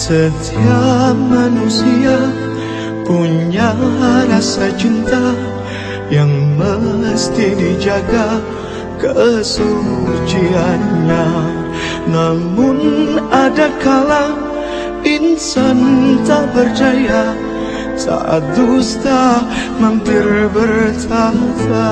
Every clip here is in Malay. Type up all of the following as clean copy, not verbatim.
Setiap manusia punya rasa cinta yang mesti dijaga kesuciannya. Namun ada kala insan tak berdaya saat dusta mampir bertata.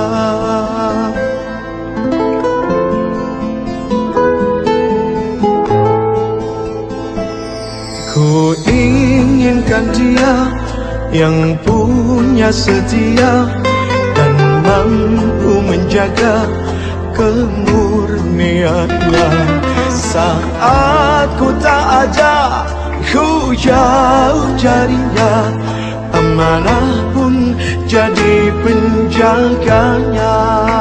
Ku inginkan dia yang punya setia dan mampu menjaga kemurniannya. Saat ku tak ada, ku jauh carinya, amanah pun jadi penjaganya.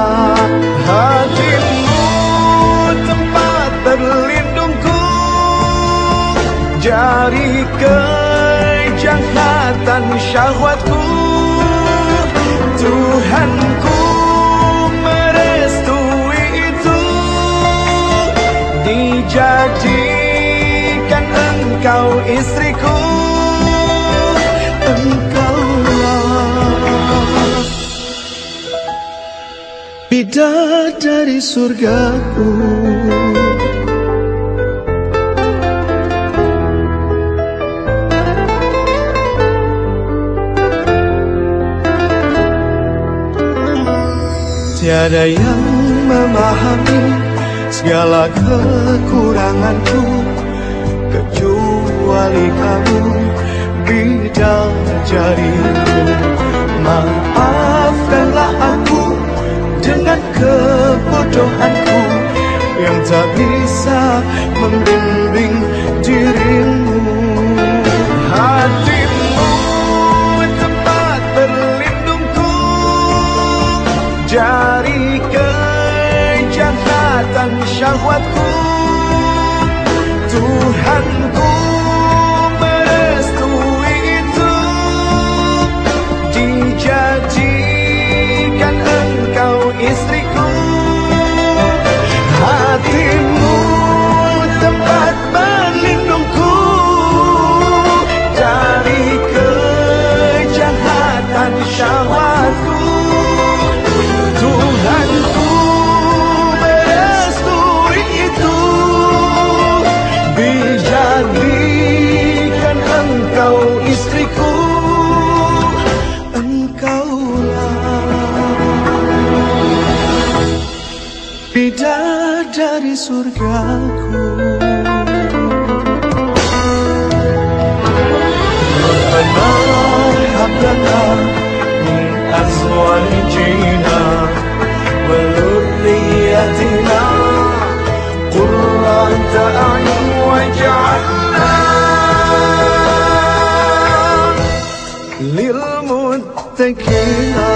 Hatimu tempat berlindungku dari kejahatan syahwatku. Tuhanku merestui itu, dijadikan engkau istriku. Engkaulah bidadari surgaku. Tiada yang memahami segala kekuranganku kecuali kamu, bidadariku. Maafkanlah aku dengan kebodohanku yang tak bisa membimbing dirimu. Hatimu tempat berlindungku dari kejahatan syahwatku. Tuhanku merestui itu, dijadikan engkau istriku. Hatimu tempat berlindungku dari kejahatan syahwatku. Tuhanku merestui itu, dijadikan engkau istriku. Engkaulah bidadari surgaku. Rabbana hab lana min azwajina wa dhurriyyatina qurrata a'yun waj'alna lil muttaqina